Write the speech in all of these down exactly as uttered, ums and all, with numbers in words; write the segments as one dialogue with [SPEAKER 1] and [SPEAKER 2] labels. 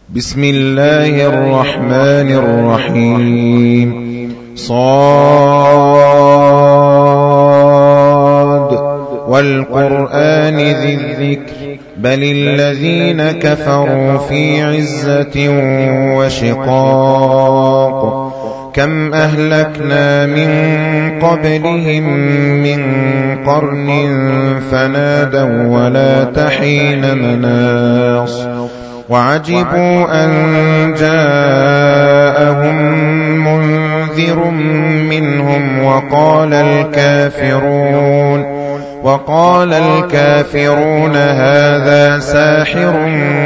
[SPEAKER 1] بسم الله الرحمن الرحيم. صاد والقرآن ذي الذكر بل الذين كفروا في عزة وشقاق كم أهلكنا من قبلهم من قرن فنادوا ولا تحين مناص وعجبوا أن جاءهم منذر منهم وقال الكافرون وقال الكافرون هذا ساحر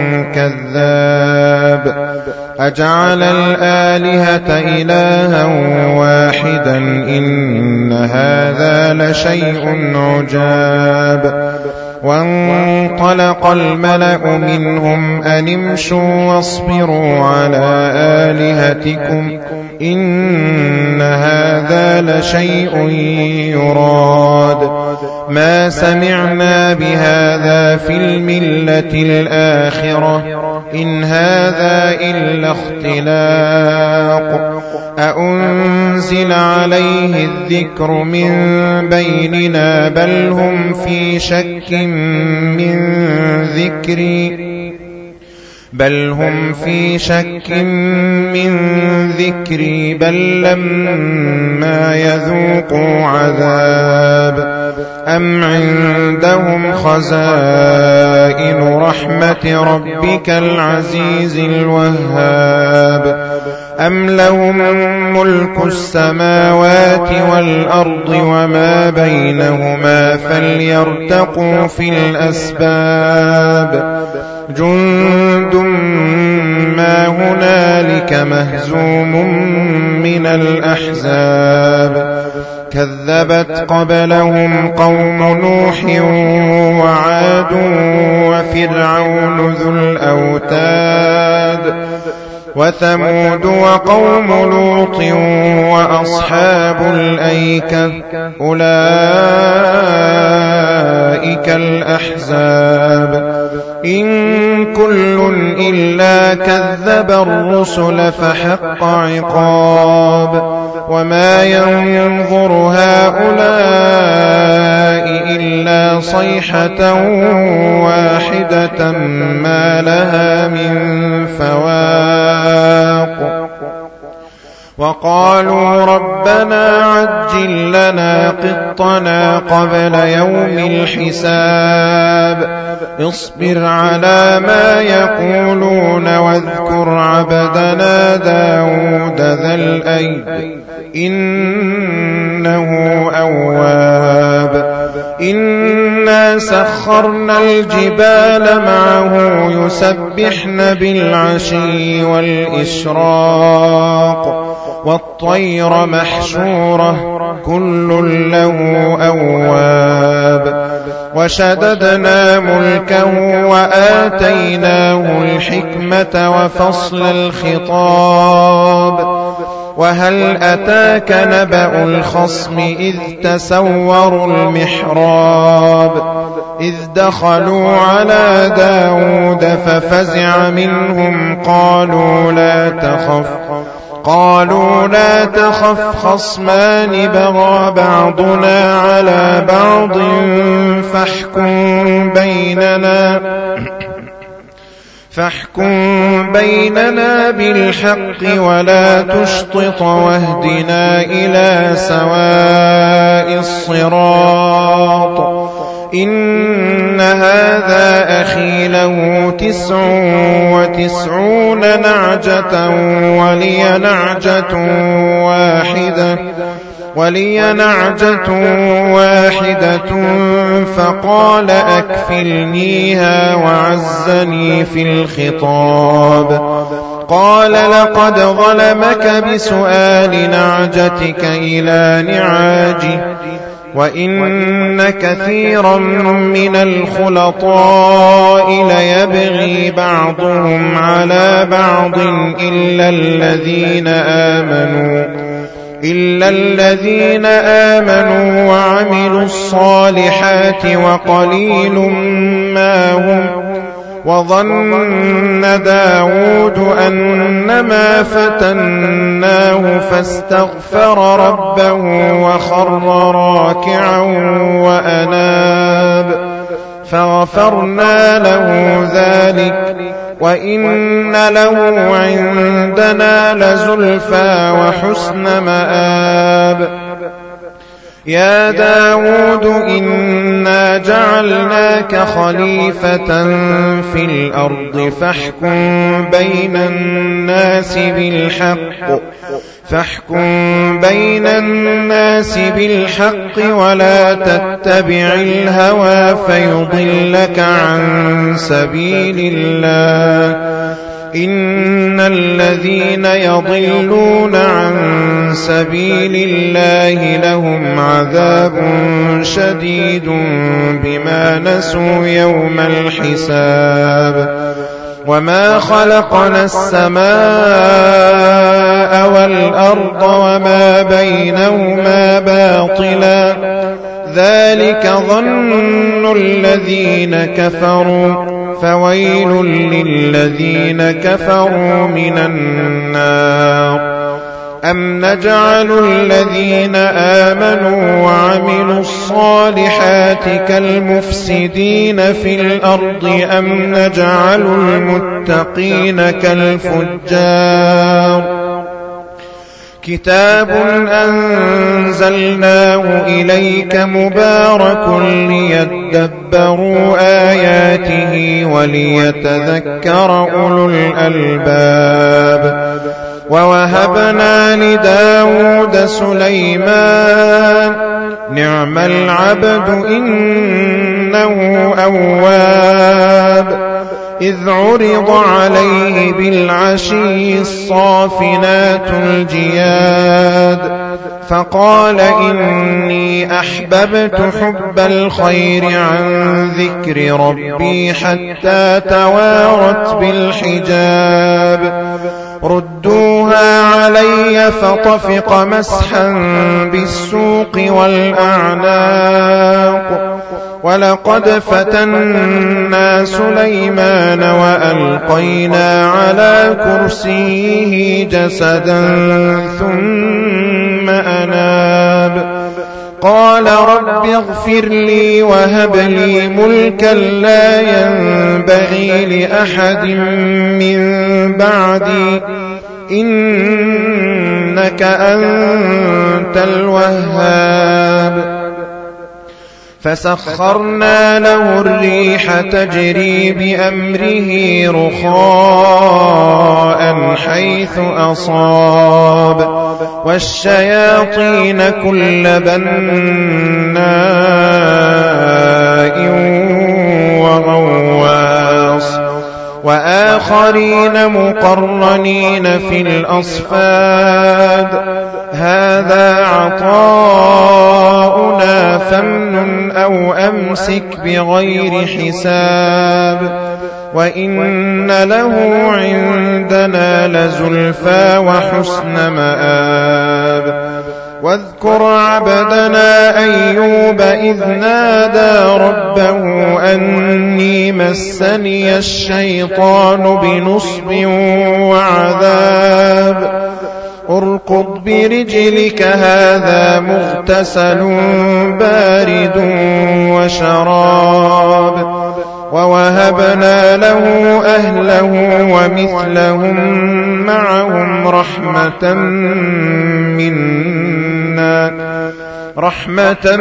[SPEAKER 1] كذاب أجعل الآلهة إلها واحدا إن هذا لشيء عجاب وانطلق الملأ منهم أن امشوا واصبروا على آلهتكم إن هذا لشيء يراد ما سمعنا بهذا في الملة الآخرة إن هذا إلا اختلاق أأنزل عليه الذكر من بيننا بل هم في شك من ذكري بل هم في شك من ذكري بل لما يذوقوا عذاب أم عندهم خزائن رحمة ربك العزيز الوهاب أم لهم ملك السماوات والأرض وما بينهما فليرتقوا في الأسباب جند ما هنالك مهزوم من الأحزاب كذبت قبلهم قوم نوح وعاد وفرعون ذو الأوتاد وثمود وقوم لوط وأصحاب الأيكة أولئك الأحزاب إن كل إلا كذب الرسل فحق عقاب وما ينظر هؤلاء إلا صيحة واحدة ما لها من فواق وقالوا ربنا عجل لنا قطنا قبل يوم الحساب اصبر على ما يقولون واذكر عبدنا داود ذا الأيد إنه أواب إنا سخرنا الجبال معه يسبحن بالعشي والإشراق والطير محشورة كل له أواب وشددنا ملكه وآتيناه الحكمة وفصل الخطاب وهل أتاك نبأ الخصم إذ تسوروا المحراب إذ دخلوا على داود ففزع منهم قالوا لا تخف قالوا لا تخف خصمان بغى بعضنا على بعض فاحكم بيننا فاحكم بيننا بالحق ولا تشطط واهدنا إلى سواء الصراط إن هذا أخي له تسع وتسعون نعجة ولي نعجة واحدة ولي نعجة واحدة فقال أكفلنيها وعزني في الخطاب قال لقد ظلمك بسؤال نعجتك إلى نعاجه وإن كثيرا من الخلطاء ليبغي بعضهم على بعض إلا الذين آمنوا إلا الذين آمنوا وعملوا الصالحات وقليل ما هم وظن داود أنما فتناه فاستغفر ربه وخر راكعا وأناب فغفرنا له ذلك وإن له عندنا لزلفى وحسن مآب. يا داود إنا جعلناك خليفة في الأرض فاحكم بين الناس بالحق فاحكم بين الناس بالحق ولا تتبع الهوى فيضلك عن سبيل الله إن الذين يضلون عن سبيل الله لهم عذاب شديد بما نسوا يوم الحساب. وما خلقنا السماء والأرض وما بينهما باطلا ذلك ظن الذين كفروا فويل للذين كفروا من النار. أم نجعل الذين آمنوا وعملوا الصالحات كالمفسدين في الأرض أم نجعل المتقين كالفجار. كتاب أنزلناه إليك مبارك ليدبروا آياته وليتذكر أولو الألباب. ووهبنا لداود سليمان نعم العبد إنه أواب. إذ عرض عليه بالعشي الصافنات الجياد فقال إني أحببت حب الخير عن ذكر ربي حتى توارت بالحجاب. ردوها علي فطفق مسحا بالسوق والأعناق. ولقد فتنا سليمان وألقينا على كرسيه جسدا ثم أناب. قال رب اغفر لي وهب لي ملكا لا ينبغي لأحد من بعدي إنك أنت الوهاب. فسخرنا له الريح تجري بأمره رخاء حيث أصاب والشياطين كل بناء وغواص وآخرين مقرنين في الأصفاد. هذا عطاؤنا فامنن أو أمسك بغير حساب. وإن له عندنا لزلفى وحسن مآب. واذكر عبدنا أيوب إذ نادى ربه أني مسني الشيطان بنصب وعذاب. اركض برجلك هذا مغتسل بارد وشراب. ووهبنا له أهله ومثلهم معهم رحمة منا رحمة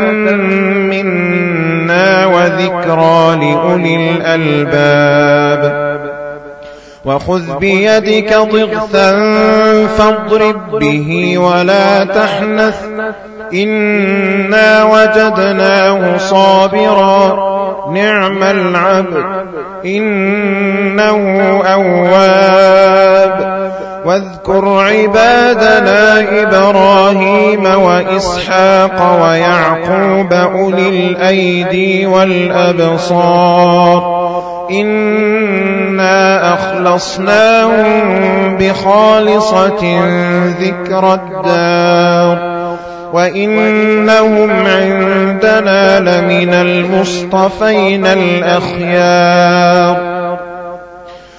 [SPEAKER 1] منا وذكرى لأولي الألباب. وخذ بيدك ضغثا فاضرب به ولا تحنث إنا وجدناه صابرا نعم العبد إنه أواب. واذكر عبادنا إبراهيم وإسحاق ويعقوب أولي الأيدي والأبصار إنا أخلصناهم بخالصة ذكر الدار وإنهم عندنا لمن المصطفين الأخيار.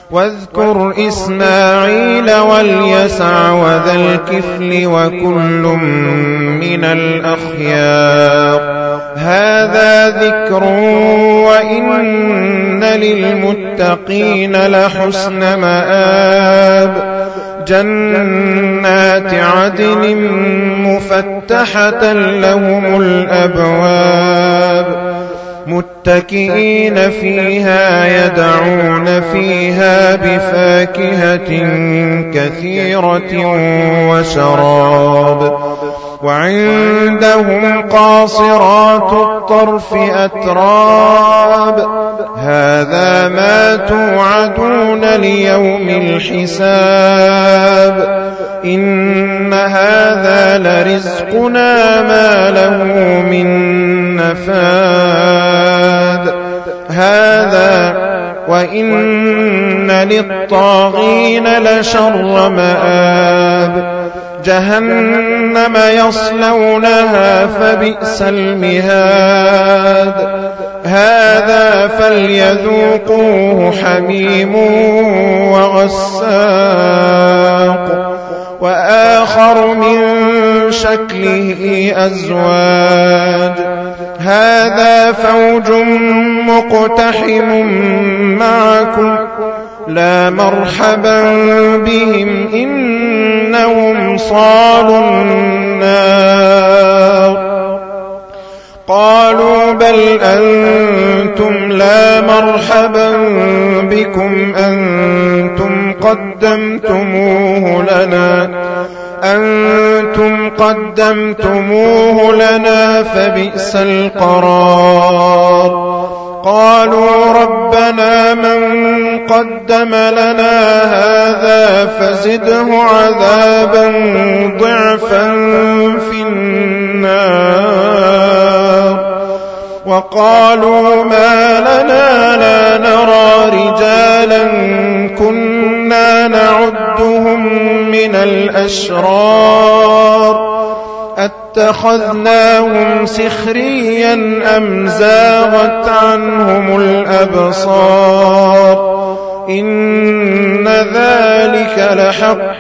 [SPEAKER 1] واذكر إسماعيل واليسع وذا الكفل وكل من الأخيار هذا ذكر وإن للمتقين لحسن مآب جنات عدن مفتحة لهم الأبواب متكئين فيها يدعون فيها بفاكهة كثيرة وشراب وعندهم قاصرات الطرف أتراب هذا ما توعدون ليوم الحساب إن هذا لرزقنا ما له من نفاد هذا وإن للطاغين لشر مآب جهنم يصلونها فبئس المهاد هذا فليذوقوه حميم وغساق وآخر من شكله أزواج هذا فوج مقتحم معكم لا مرحبا بهم إنهم صالوا النار قالوا بل أنتم لا مرحبا بكم أنتم قدمتموه لنا أنتم قدمتموه لنا فبئس القرار قالوا ربنا من قدم لنا هذا فزده عذابا ضعفا في النار وقالوا ما لنا لا نرى رجالا كنا نعدهم من الأشرار اتخذناهم سخريا أم زاغت عنهم الأبصار إن ذلك لحق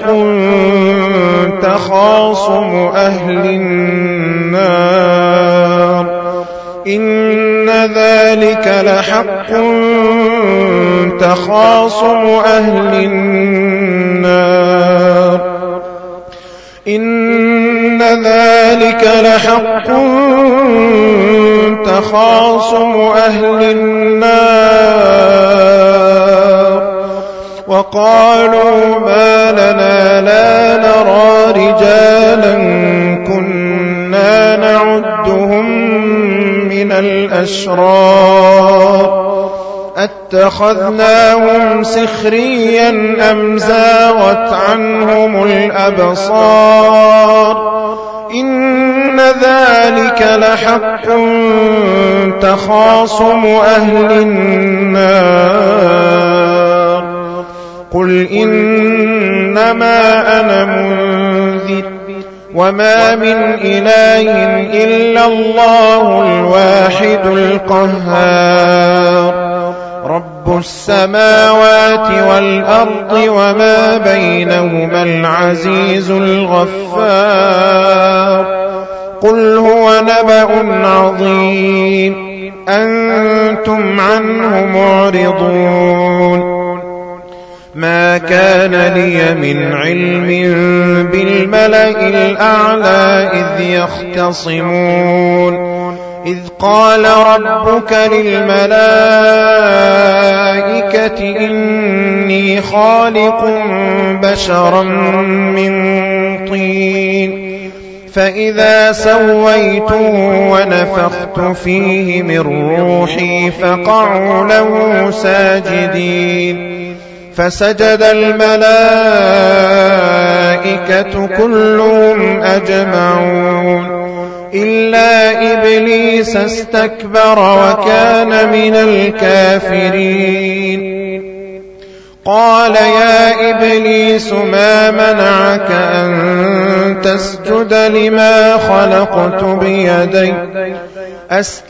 [SPEAKER 1] تخاصم أهل النار إن ذلك لحق تخاصم أهل النار إن ذلك لحق تخاصم أهل النار وقالوا ما لنا لا نرى رجالا كنا نعدهم من الأشرار اتخذناهم سخريا أم زاغت عنهم الأبصار إن ذلك لحق تخاصم أهل النار قل إنما أنا منذر وما من إله إلا الله الواحد القهار رب السماوات والأرض وما بينهما العزيز الغفار قل هو نبأ عظيم أنتم عنه معرضون ما كان لي من علم بالملأ الأعلى إذ يختصمون إذ قال ربك للملائكة إني خالق بشرا من طين فإذا سويته ونفخت فيه من روحي فقعوا له ساجدين فسجد الملائكة كلهم أجمعون إلا إبليس استكبر وكان من الكافرين قال يا إبليس ما منعك أن تسجد لما خلقت بيدي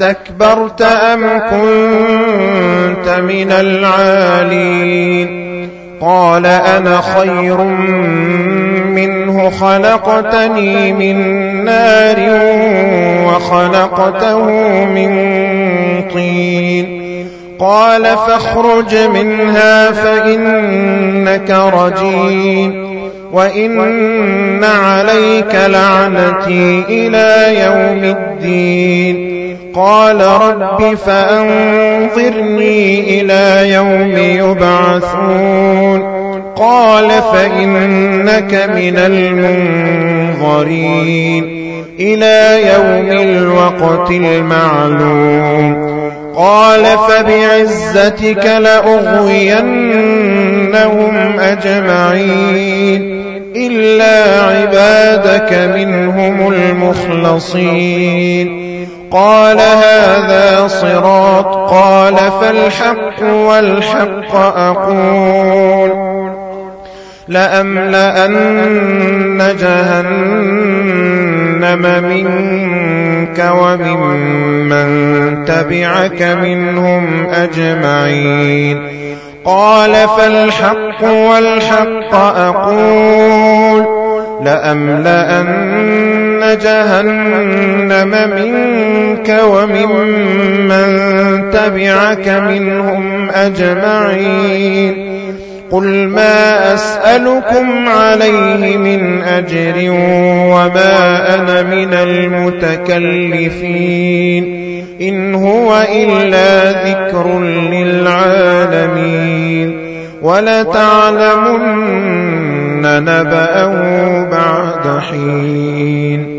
[SPEAKER 1] أستكبرت أم كنت من العالين قال أنا خير منه خلقتني من نار وخلقته من طين قال فاخرج منها فإنك رجيم وإن عليك لعنتي إلى يوم الدين قال رب فأنظرني إلى يوم يبعثون قال فإنك من المنظرين إلى يوم الوقت المعلوم قال فبعزتك لأغوينهم أجمعين إلا عبادك منهم المخلصين قال هذا صراط قال فالحق والحق أقول لأملأن جهنم منك وممن تبعك منهم أجمعين قال فالحق والحق أقول لأملأن جهنم منك وممن تبعك منهم أجمعين قل ما أسألكم عليه من أجر وما أنا من المتكلفين إن هو إلا ذكر للعالمين ولتعلمن نبأه بعد حين